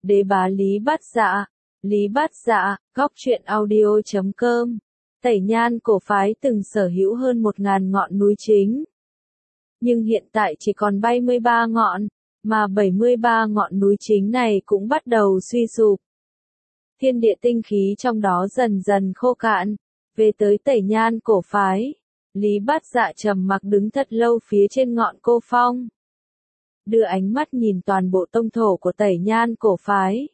Đế bá Lý Bát Dạ. Lý Bát Dạ, góc truyện audio.com. Tẩy Nhan cổ phái từng sở hữu hơn 1.000 ngọn núi chính. Nhưng hiện tại chỉ còn 73 ngọn, mà 73 ngọn núi chính này cũng bắt đầu suy sụp. Thiên địa tinh khí trong đó dần dần khô cạn. Về tới Tẩy Nhan cổ phái, Lý Bát Dạ trầm mặc đứng thật lâu phía trên ngọn cô phong. Đưa ánh mắt nhìn toàn bộ tông thổ của Tẩy Nhan cổ phái.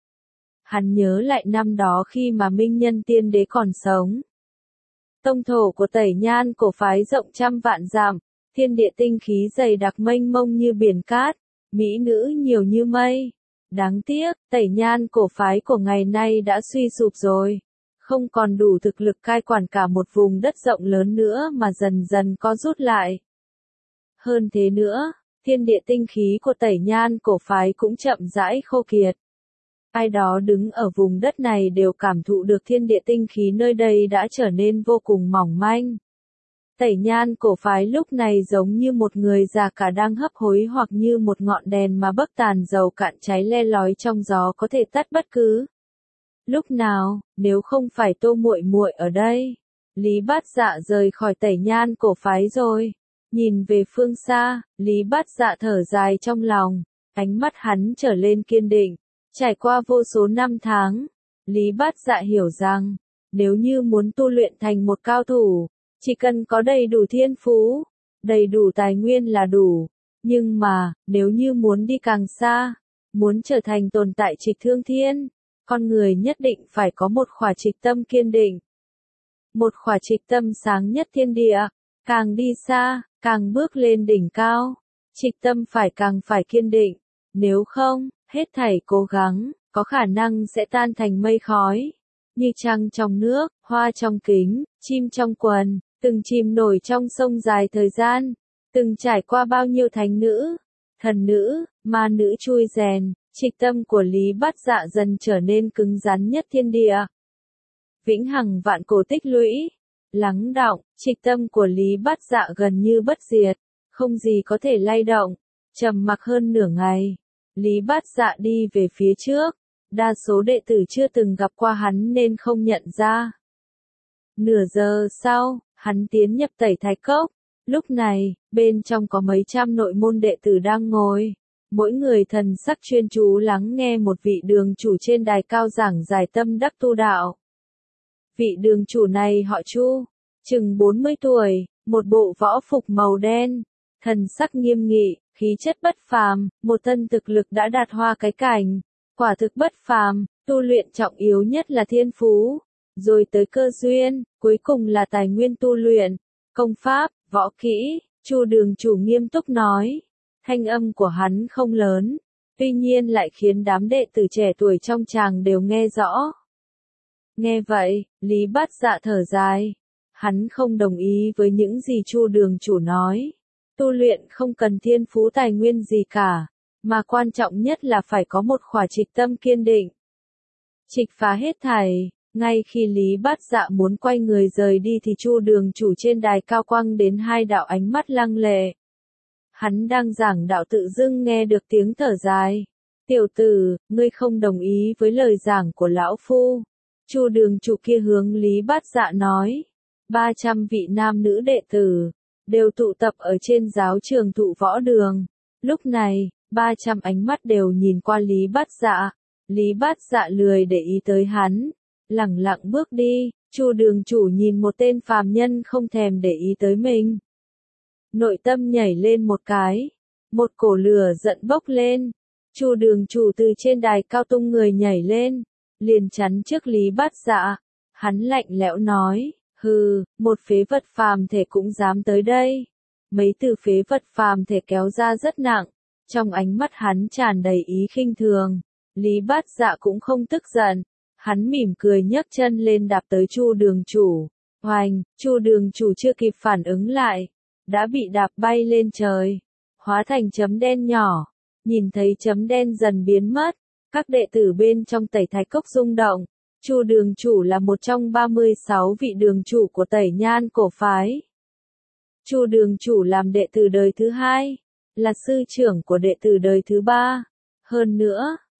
Hắn nhớ lại năm đó khi mà Minh Nhân Tiên Đế còn sống. Tông thổ của Tẩy Nhan cổ phái rộng trăm vạn dặm, thiên địa tinh khí dày đặc mênh mông như biển cát, mỹ nữ nhiều như mây. Đáng tiếc, Tẩy Nhan cổ phái của ngày nay đã suy sụp rồi, không còn đủ thực lực cai quản cả một vùng đất rộng lớn nữa mà dần dần có rút lại. Hơn thế nữa, thiên địa tinh khí của Tẩy Nhan cổ phái cũng chậm rãi khô kiệt. Ai đó đứng ở vùng đất này đều cảm thụ được thiên địa tinh khí nơi đây đã trở nên vô cùng mỏng manh. Tẩy Nhan cổ phái lúc này giống như một người già cả đang hấp hối hoặc như một ngọn đèn mà bấc tàn dầu cạn cháy le lói trong gió có thể tắt bất cứ lúc nào, nếu không phải Tô muội muội ở đây. Lý Bát Dạ rời khỏi Tẩy Nhan cổ phái rồi. Nhìn về phương xa, Lý Bát Dạ thở dài trong lòng, ánh mắt hắn trở lên kiên định. Trải qua vô số năm tháng, Lý Bát Dạ hiểu rằng, nếu như muốn tu luyện thành một cao thủ, chỉ cần có đầy đủ thiên phú, đầy đủ tài nguyên là đủ. Nhưng mà, nếu như muốn đi càng xa, muốn trở thành tồn tại trịch thương thiên, con người nhất định phải có một khỏa trịch tâm kiên định. Một khỏa trịch tâm sáng nhất thiên địa, càng đi xa, càng bước lên đỉnh cao, trịch tâm càng phải kiên định, nếu không, hết thảy cố gắng, có khả năng sẽ tan thành mây khói. Như trăng trong nước, hoa trong kính, chim trong quần, từng chìm nổi trong sông dài thời gian, từng trải qua bao nhiêu thánh nữ, thần nữ, ma nữ chui rèn, trịch tâm của Lý Bát Dạ dần trở nên cứng rắn nhất thiên địa. Vĩnh hằng vạn cổ tích lũy, lắng đọng, trịch tâm của Lý Bát Dạ gần như bất diệt, không gì có thể lay động. Trầm mặc hơn nửa ngày, Lý Bát Dạ đi về phía trước, đa số đệ tử chưa từng gặp qua hắn nên không nhận ra. Nửa giờ sau, hắn tiến nhập Tẩy Thạch Cốc. Lúc này, bên trong có mấy trăm nội môn đệ tử đang ngồi. Mỗi người thần sắc chuyên chú lắng nghe một vị đường chủ trên đài cao giảng giải tâm đắc tu đạo. Vị đường chủ này họ Chu, chừng 40 tuổi, một bộ võ phục màu đen, thần sắc nghiêm nghị, khí chất bất phàm, một thân thực lực đã đạt hoa cái cảnh, quả thực bất phàm. Tu luyện trọng yếu nhất là thiên phú, rồi tới cơ duyên, cuối cùng là tài nguyên tu luyện, công pháp, võ kỹ. Chu đường chủ nghiêm túc nói, thanh âm của hắn không lớn, tuy nhiên lại khiến đám đệ tử trẻ tuổi trong tràng đều nghe rõ. Nghe vậy, Lý Bát Dạ thở dài, hắn không đồng ý với những gì Chu đường chủ nói. Tu luyện không cần thiên phú tài nguyên gì cả, mà quan trọng nhất là phải có một khỏa trịch tâm kiên định. Trịch phá hết thảy. Ngay khi Lý Bát Dạ muốn quay người rời đi thì Chu đường chủ trên đài cao quăng đến hai đạo ánh mắt lăng lệ. Hắn đang giảng đạo tự dưng nghe được tiếng thở dài. Tiểu tử, ngươi không đồng ý với lời giảng của lão phu. Chu đường chủ kia hướng Lý Bát Dạ nói. 300 vị nam nữ đệ tử, đều tụ tập ở trên giáo trường Thụ Võ Đường. Lúc này, 300 ánh mắt đều nhìn qua Lý Bát Dạ. Lý Bát Dạ lười để ý tới hắn, lẳng lặng bước đi. Chu đường chủ nhìn một tên phàm nhân không thèm để ý tới mình. Nội tâm nhảy lên một cái, một cổ lửa giận bốc lên. Chu đường chủ từ trên đài cao tung người nhảy lên, liền chắn trước Lý Bát Dạ. Hắn lạnh lẽo nói, hừ, một phế vật phàm thể cũng dám tới đây. Mấy từ phế vật phàm thể kéo ra rất nặng, trong ánh mắt hắn tràn đầy ý khinh thường. Lý Bát Dạ cũng không tức giận, hắn mỉm cười nhấc chân lên đạp tới Chu đường chủ. Oành, Chu đường chủ chưa kịp phản ứng lại, đã bị đạp bay lên trời, hóa thành chấm đen nhỏ. Nhìn thấy chấm đen dần biến mất, các đệ tử bên trong Tẩy Thạch Cốc rung động. Chu đường chủ là một trong 36 vị đường chủ của Tẩy Nhan cổ phái. Chu đường chủ làm đệ tử đời thứ hai, là sư trưởng của đệ tử đời thứ ba. Hơn nữa,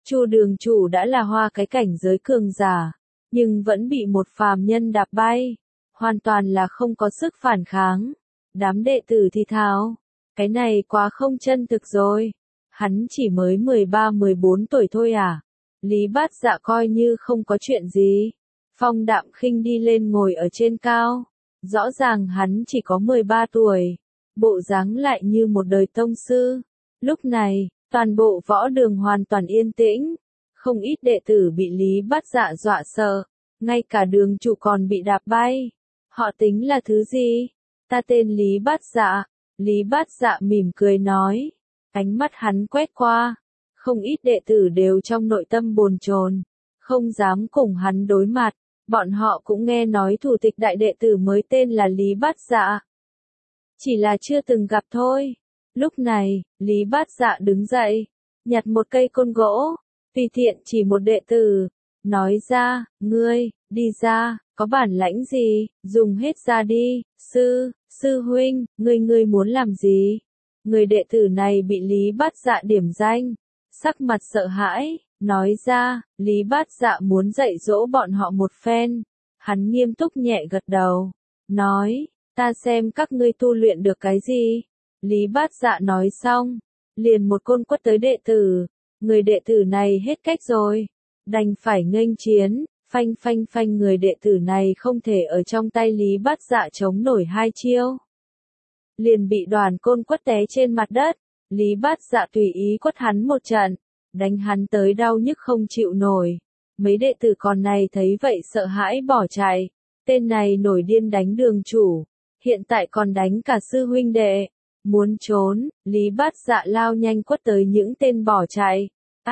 Chu đường chủ đã là hoa cái cảnh giới cường giả, nhưng vẫn bị một phàm nhân đạp bay, hoàn toàn là không có sức phản kháng. Đám đệ tử thì thào, cái này quá không chân thực rồi, hắn chỉ mới 13-14 tuổi thôi à. Lý Bát Dạ coi như không có chuyện gì, phong đạm khinh đi lên ngồi ở trên cao, rõ ràng hắn chỉ có 13 tuổi, bộ dáng lại như một đời tông sư. Lúc này, toàn bộ võ đường hoàn toàn yên tĩnh, không ít đệ tử bị Lý Bát Dạ dọa sợ, ngay cả đường chủ còn bị đạp bay. Họ tính là thứ gì? Ta tên Lý Bát Dạ. Lý Bát Dạ mỉm cười nói, ánh mắt hắn quét qua, không ít đệ tử đều trong nội tâm bồn chồn, không dám cùng hắn đối mặt. Bọn họ cũng nghe nói thủ tịch đại đệ tử mới tên là Lý Bát Dạ, chỉ là chưa từng gặp thôi. Lúc này, Lý Bát Dạ đứng dậy, nhặt một cây côn gỗ, tùy tiện chỉ một đệ tử, nói ra, ngươi, đi ra, có bản lãnh gì, dùng hết ra đi. Sư huynh, ngươi muốn làm gì? Người đệ tử này bị Lý Bát Dạ điểm danh, sắc mặt sợ hãi, nói ra, Lý Bát Dạ muốn dạy dỗ bọn họ một phen. Hắn nghiêm túc nhẹ gật đầu, nói, ta xem các ngươi tu luyện được cái gì. Lý Bát Dạ nói xong, liền một côn quất tới đệ tử. Người đệ tử này hết cách rồi, đành phải nghênh chiến. Phanh phanh phanh, người đệ tử này không thể ở trong tay Lý Bát Dạ chống nổi hai chiêu, liền bị đoàn côn quất té trên mặt đất. Lý Bát Dạ tùy ý quất hắn một trận, đánh hắn tới đau nhức không chịu nổi. Mấy đệ tử còn này thấy vậy sợ hãi bỏ chạy. Tên này nổi điên đánh đường chủ, hiện tại còn đánh cả sư huynh đệ. Muốn trốn, Lý Bát Dạ lao nhanh quất tới những tên bỏ chạy.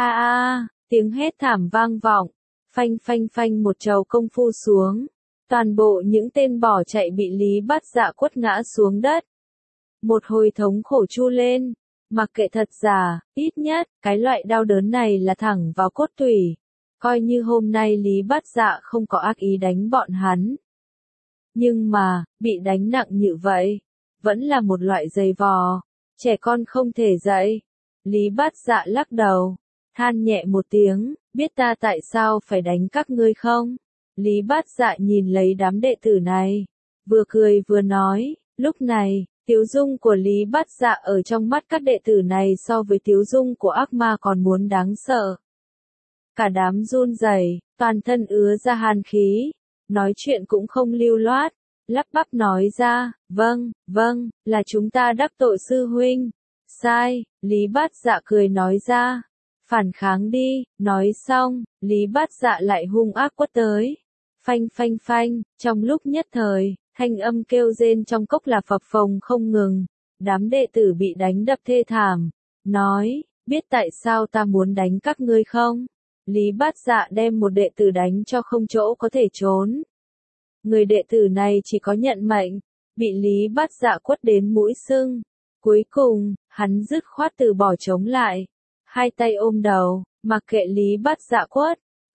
Tiếng hét thảm vang vọng. Phanh phanh phanh, một trầu công phu xuống, toàn bộ những tên bỏ chạy bị Lý Bát Dạ quất ngã xuống đất. Một hồi thống khổ chu lên, mặc kệ thật giả, ít nhất, cái loại đau đớn này là thẳng vào cốt tủy. Coi như hôm nay Lý Bát Dạ không có ác ý đánh bọn hắn, nhưng mà, bị đánh nặng như vậy, vẫn là một loại dày vò, trẻ con không thể dạy. Lý Bát Dạ lắc đầu, than nhẹ một tiếng, biết ta tại sao phải đánh các ngươi không? Lý Bát Dạ nhìn lấy đám đệ tử này, vừa cười vừa nói. Lúc này, tiếu dung của Lý Bát Dạ ở trong mắt các đệ tử này so với tiếu dung của ác ma còn muốn đáng sợ. Cả đám run rẩy, toàn thân ứa ra hàn khí, nói chuyện cũng không lưu loát, lắp bắp nói ra, vâng, là chúng ta đắc tội sư huynh. Sai, Lý Bát Dạ cười nói ra, phản kháng đi. Nói xong, Lý Bát Dạ lại hung ác quất tới. Phanh phanh phanh, trong lúc nhất thời, thanh âm kêu rên trong cốc là phập phồng không ngừng. Đám đệ tử bị đánh đập thê thảm, nói, biết tại sao ta muốn đánh các ngươi không? Lý Bát Dạ đem một đệ tử đánh cho không chỗ có thể trốn. Người đệ tử này chỉ có nhận mệnh, bị Lý Bát Dạ quất đến mũi sưng. Cuối cùng, hắn dứt khoát từ bỏ chống lại, hai tay ôm đầu, mặc kệ Lý Bát Dạ quất.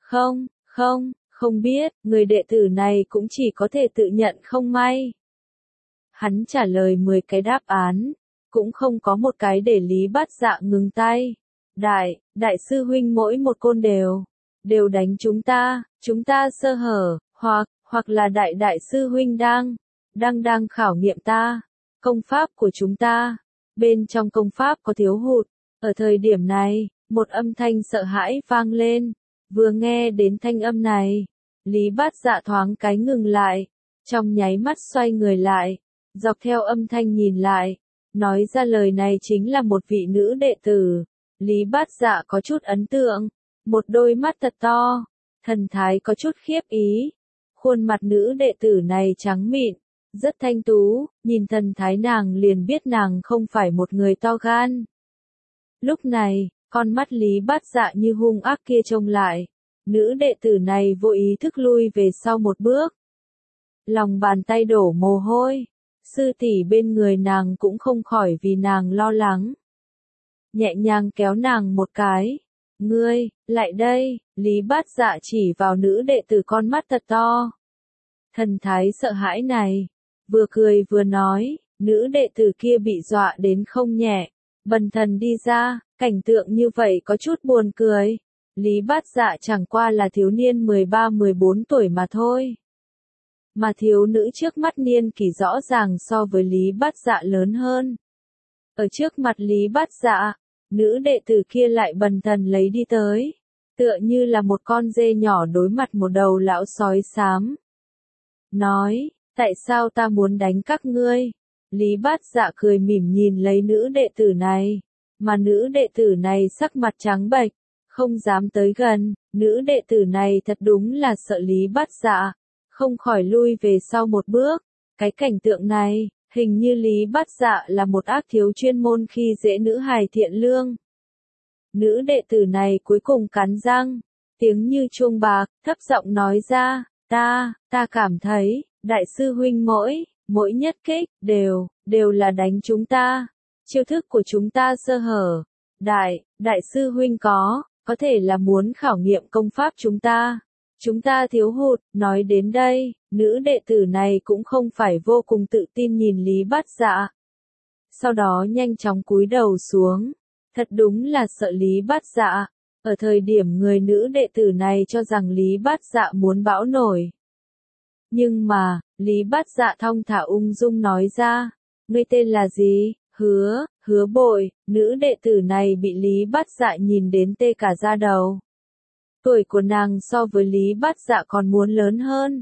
Không biết, người đệ tử này cũng chỉ có thể tự nhận không may. Hắn trả lời 10 cái đáp án, cũng không có một cái để Lý Bát Dạ ngừng tay. Đại sư huynh mỗi một côn đều đánh chúng ta sơ hở, hoặc là đại sư huynh đang khảo nghiệm ta, công pháp của chúng ta. Bên trong công pháp có thiếu hụt. Ở thời điểm này, một âm thanh sợ hãi vang lên. Vừa nghe đến thanh âm này, Lý Bát Dạ thoáng cái ngừng lại, trong nháy mắt xoay người lại, dọc theo âm thanh nhìn lại, nói ra lời này chính là một vị nữ đệ tử. Lý Bát Dạ có chút ấn tượng, một đôi mắt thật to, thần thái có chút khiếp ý. Khuôn mặt nữ đệ tử này trắng mịn, rất thanh tú, nhìn thần thái nàng liền biết nàng không phải một người to gan. Lúc này, con mắt Lý Bát Dạ như hung ác kia trông lại, nữ đệ tử này vô ý thức lui về sau một bước. Lòng bàn tay đổ mồ hôi, sư tỷ bên người nàng cũng không khỏi vì nàng lo lắng. Nhẹ nhàng kéo nàng một cái. Ngươi, lại đây, Lý Bát Dạ chỉ vào nữ đệ tử con mắt thật to. Thần thái sợ hãi này, vừa cười vừa nói, nữ đệ tử kia bị dọa đến không nhẹ, bần thần đi ra, cảnh tượng như vậy có chút buồn cười. Lý Bát Dạ chẳng qua là thiếu niên 13-14 tuổi mà thôi. Mà thiếu nữ trước mắt niên kỷ rõ ràng so với Lý Bát Dạ lớn hơn. Ở trước mặt Lý Bát Dạ, nữ đệ tử kia lại bần thần lấy đi tới, tựa như là một con dê nhỏ đối mặt một đầu lão sói xám. Nói, tại sao ta muốn đánh các ngươi? Lý Bát Dạ cười mỉm nhìn lấy nữ đệ tử này, mà nữ đệ tử này sắc mặt trắng bệch, không dám tới gần. Nữ đệ tử này thật đúng là sợ Lý Bát Dạ, không khỏi lui về sau một bước. Cái cảnh tượng này, hình như Lý Bát Dạ là một ác thiếu chuyên môn khi dễ nữ hài thiện lương. Nữ đệ tử này cuối cùng cắn răng, tiếng như chuông bạc, thấp giọng nói ra, ta cảm thấy, đại sư huynh mỗi nhất kích, đều là đánh chúng ta. Chiêu thức của chúng ta sơ hở. Đại sư huynh có thể là muốn khảo nghiệm công pháp chúng ta. Chúng ta thiếu hụt. Nói đến đây, nữ đệ tử này cũng không phải vô cùng tự tin nhìn Lý Bát Dạ. Sau đó nhanh chóng cúi đầu xuống. Thật đúng là sợ Lý Bát Dạ. Ở thời điểm người nữ đệ tử này cho rằng Lý Bát Dạ muốn bão nổi. Nhưng mà, Lý Bát Dạ thong thả ung dung nói ra, ngươi tên là gì? Hứa Bội. Nữ đệ tử này bị Lý Bát Dạ nhìn đến tê cả da đầu. Tuổi của nàng so với Lý Bát Dạ còn muốn lớn hơn.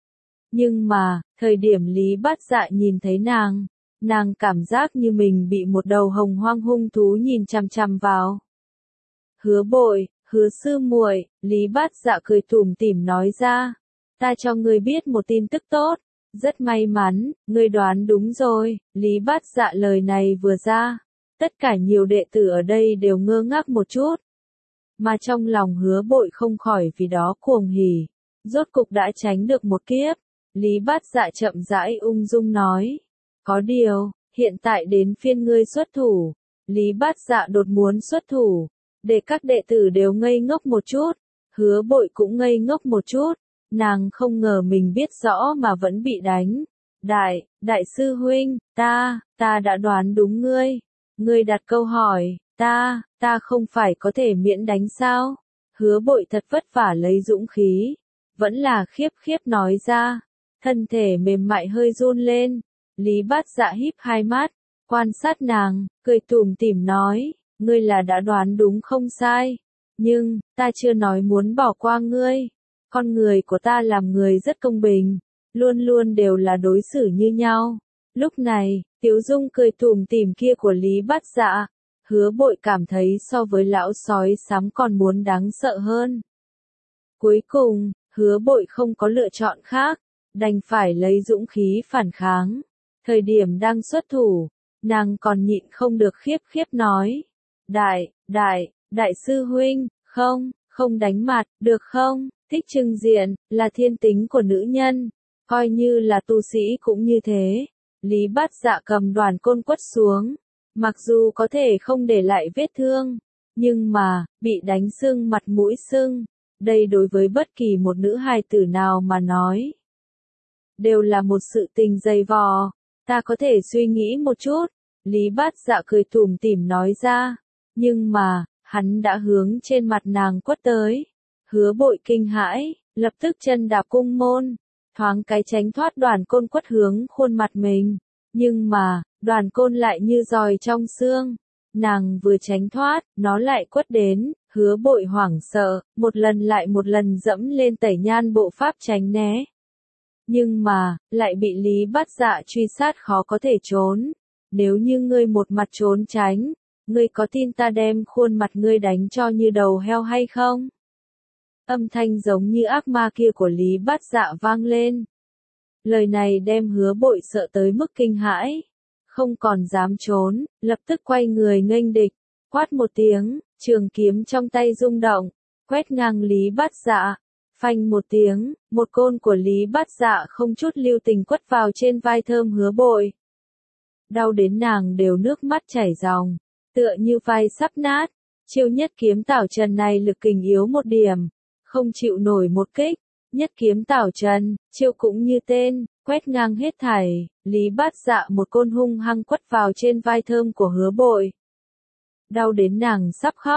Nhưng mà, thời điểm Lý Bát Dạ nhìn thấy nàng cảm giác như mình bị một đầu hồng hoang hung thú nhìn chằm chằm vào. Hứa Bội, Hứa sư muội, Lý Bát Dạ cười tủm tỉm nói ra, ta cho ngươi biết một tin tức tốt. Rất may mắn, ngươi đoán đúng rồi. Lý Bát Dạ lời này vừa ra, tất cả nhiều đệ tử ở đây đều ngơ ngác một chút. Mà trong lòng Hứa Bội không khỏi vì đó cuồng hỉ. Rốt cục đã tránh được một kiếp. Lý Bát Dạ chậm rãi ung dung nói. Có điều, hiện tại đến phiên ngươi xuất thủ. Lý Bát Dạ đột muốn xuất thủ. Để các đệ tử đều ngây ngốc một chút. Hứa Bội cũng ngây ngốc một chút. Nàng không ngờ mình biết rõ mà vẫn bị đánh. Đại sư huynh, ta đã đoán đúng ngươi. Ngươi đặt câu hỏi, ta không phải có thể miễn đánh sao? Hứa Bội thật vất vả lấy dũng khí. Vẫn là khiếp nói ra. Thân thể mềm mại hơi run lên. Lý Bát Dạ híp hai mắt, quan sát nàng, cười tủm tỉm nói, ngươi là đã đoán đúng không sai. Nhưng, ta chưa nói muốn bỏ qua ngươi. Con người của ta làm người rất công bình, luôn luôn đều là đối xử như nhau. Lúc này, Tiếu Dung cười tủm tỉm kia của Lý Bát Dạ, Hứa Bội cảm thấy so với lão sói xám còn muốn đáng sợ hơn. Cuối cùng, Hứa Bội không có lựa chọn khác, đành phải lấy dũng khí phản kháng. Thời điểm đang xuất thủ, nàng còn nhịn không được khiếp nói. Đại sư huynh, không đánh mặt, được không? Thích trưng diện, là thiên tính của nữ nhân, coi như là tu sĩ cũng như thế. Lý Bát Dạ cầm đoàn côn quất xuống, mặc dù có thể không để lại vết thương, nhưng mà, bị đánh sưng mặt mũi sưng, đây đối với bất kỳ một nữ hài tử nào mà nói, đều là một sự tình dày vò. Ta có thể suy nghĩ một chút, Lý Bát Dạ cười tủm tỉm nói ra, nhưng mà, hắn đã hướng trên mặt nàng quất tới. Hứa Bội kinh hãi, lập tức chân đạp cung môn, thoáng cái tránh thoát đoàn côn quất hướng khuôn mặt mình. Nhưng mà, đoàn côn lại như giòi trong xương. Nàng vừa tránh thoát, nó lại quất đến. Hứa Bội hoảng sợ, một lần lại một lần dẫm lên tẩy nhan bộ pháp tránh né. Nhưng mà, lại bị Lý Bát Dạ truy sát khó có thể trốn. Nếu như ngươi một mặt trốn tránh, ngươi có tin ta đem khuôn mặt ngươi đánh cho như đầu heo hay không? Âm thanh giống như ác ma kia của Lý Bát Dạ vang lên. Lời này đem Hứa Bội sợ tới mức kinh hãi. Không còn dám trốn, lập tức quay người nghênh địch. Quát một tiếng, trường kiếm trong tay rung động, quét ngang Lý Bát Dạ. Phanh một tiếng, một côn của Lý Bát Dạ không chút lưu tình quất vào trên vai thơm Hứa Bội. Đau đến nàng đều nước mắt chảy ròng, tựa như vai sắp nát. Chiêu nhất kiếm tảo trần này lực kình yếu một điểm, không chịu nổi một kích. Nhất kiếm tảo trần, chiêu cũng như tên, quét ngang hết thảy. Lý Bát Dạ một côn hung hăng quất vào trên vai thơm của Hứa Bội. Đau đến nàng sắp khóc,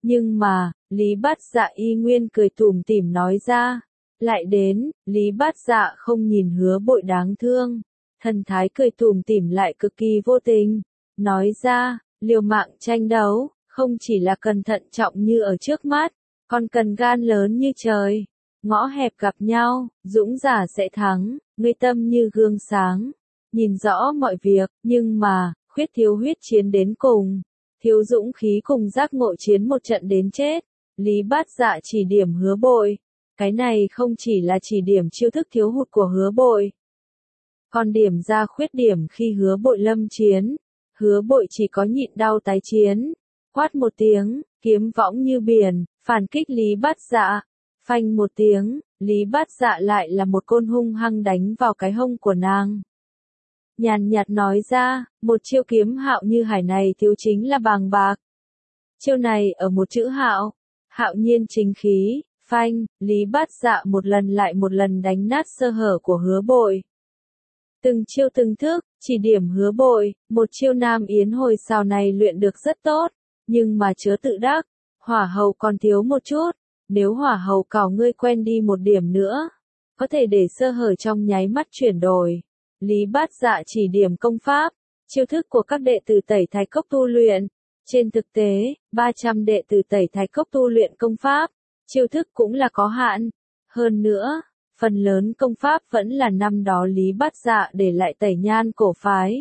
Nhưng mà, Lý Bát Dạ y nguyên cười tủm tỉm nói ra. Lại đến, Lý Bát Dạ không nhìn Hứa Bội đáng thương. Thần thái cười tủm tỉm lại cực kỳ vô tình. Nói ra, liều mạng tranh đấu, không chỉ là cần thận trọng như ở trước mắt, còn cần gan lớn như trời. Ngõ hẹp gặp nhau, dũng giả sẽ thắng, ngươi tâm như gương sáng. Nhìn rõ mọi việc, nhưng mà, khuyết thiếu huyết chiến đến cùng. Thiếu dũng khí cùng giác ngộ chiến một trận đến chết. Lý Bát Dạ chỉ điểm Hứa Bội. Cái này không chỉ là chỉ điểm chiêu thức thiếu hụt của Hứa Bội, còn điểm ra khuyết điểm khi Hứa Bội lâm chiến. Hứa Bội chỉ có nhịn đau tái chiến. Quát một tiếng, kiếm võng như biển, phản kích Lý Bát Dạ. Phanh một tiếng, Lý Bát Dạ lại là một côn hung hăng đánh vào cái hông của nàng. Nhàn nhạt nói ra, một chiêu kiếm hạo như hải này thiếu chính là bàng bạc. Chiêu này ở một chữ hạo, hạo nhiên chính khí, phanh, Lý Bát Dạ một lần lại một lần đánh nát sơ hở của Hứa Bội. Từng chiêu từng thức, chỉ điểm Hứa Bội, một chiêu Nam Yến hồi sau này luyện được rất tốt, nhưng mà chớ tự đắc, hỏa hầu còn thiếu một chút, nếu hỏa hầu cào ngươi quen đi một điểm nữa, có thể để sơ hở trong nháy mắt chuyển đổi. Lý Bát Dạ chỉ điểm công pháp, chiêu thức của các đệ tử Tẩy Thạch Cốc tu luyện. Trên thực tế, 300 đệ tử Tẩy Thạch Cốc tu luyện công pháp, chiêu thức cũng là có hạn. Hơn nữa, phần lớn công pháp vẫn là năm đó Lý Bát Dạ để lại Tẩy Nhan cổ phái.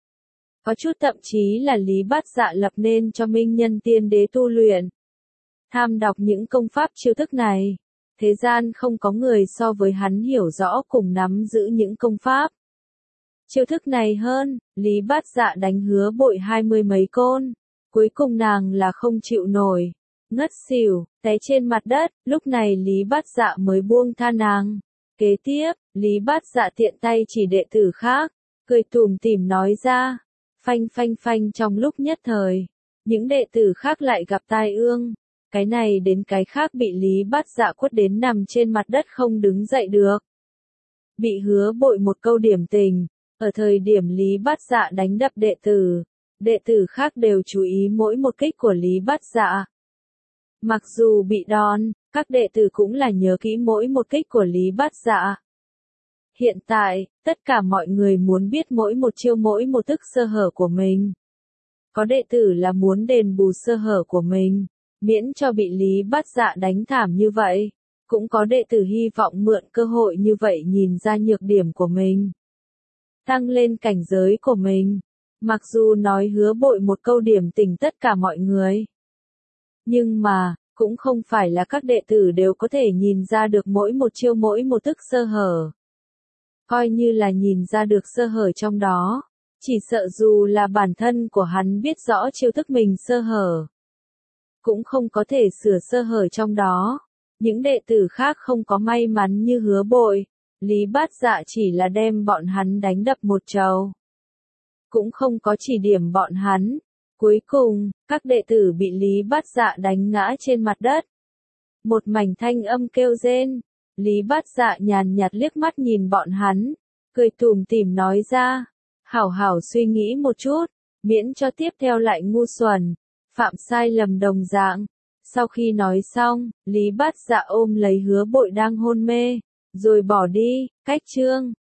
Có chút thậm chí là Lý Bát Dạ lập nên cho Minh Nhân Tiên Đế tu luyện. Tham đọc những công pháp chiêu thức này, thế gian không có người so với hắn hiểu rõ cùng nắm giữ những công pháp chiêu thức này hơn. Lý Bát Dạ đánh Hứa Bội 20 mấy côn, cuối cùng nàng là không chịu nổi, ngất xỉu, té trên mặt đất, lúc này Lý Bát Dạ mới buông tha nàng. Kế tiếp, Lý Bát Dạ tiện tay chỉ đệ tử khác, cười tủm tỉm nói ra, phanh phanh phanh trong lúc nhất thời, những đệ tử khác lại gặp tai ương, cái này đến cái khác bị Lý Bát Dạ quất đến nằm trên mặt đất không đứng dậy được. Bị Hứa Bội một câu điểm tình, ở thời điểm Lý Bát Dạ đánh đập đệ tử khác đều chú ý mỗi một kích của Lý Bát Dạ. Mặc dù bị đòn, các đệ tử cũng là nhớ kỹ mỗi một kích của Lý Bát Dạ. Hiện tại, tất cả mọi người muốn biết mỗi một chiêu mỗi một thức sơ hở của mình. Có đệ tử là muốn đền bù sơ hở của mình, miễn cho bị Lý Bát Dạ đánh thảm như vậy. Cũng có đệ tử hy vọng mượn cơ hội như vậy nhìn ra nhược điểm của mình, tăng lên cảnh giới của mình. Mặc dù nói Hứa Bội một câu điểm tình tất cả mọi người, nhưng mà, cũng không phải là các đệ tử đều có thể nhìn ra được mỗi một chiêu mỗi một thức sơ hở. Coi như là nhìn ra được sơ hở trong đó, chỉ sợ dù là bản thân của hắn biết rõ chiêu thức mình sơ hở, cũng không có thể sửa sơ hở trong đó. Những đệ tử khác không có may mắn như Hứa Bội, Lý Bát Dạ chỉ là đem bọn hắn đánh đập một trầu, cũng không có chỉ điểm bọn hắn. Cuối cùng, các đệ tử bị Lý Bát Dạ đánh ngã trên mặt đất. Một mảnh thanh âm kêu rên. Lý Bát Dạ nhàn nhạt liếc mắt nhìn bọn hắn, cười tủm tỉm nói ra, hảo hảo suy nghĩ một chút, miễn cho tiếp theo lại ngu xuẩn, phạm sai lầm đồng dạng. Sau khi nói xong, Lý Bát Dạ ôm lấy Hứa Bội đang hôn mê, rồi bỏ đi. Cách chương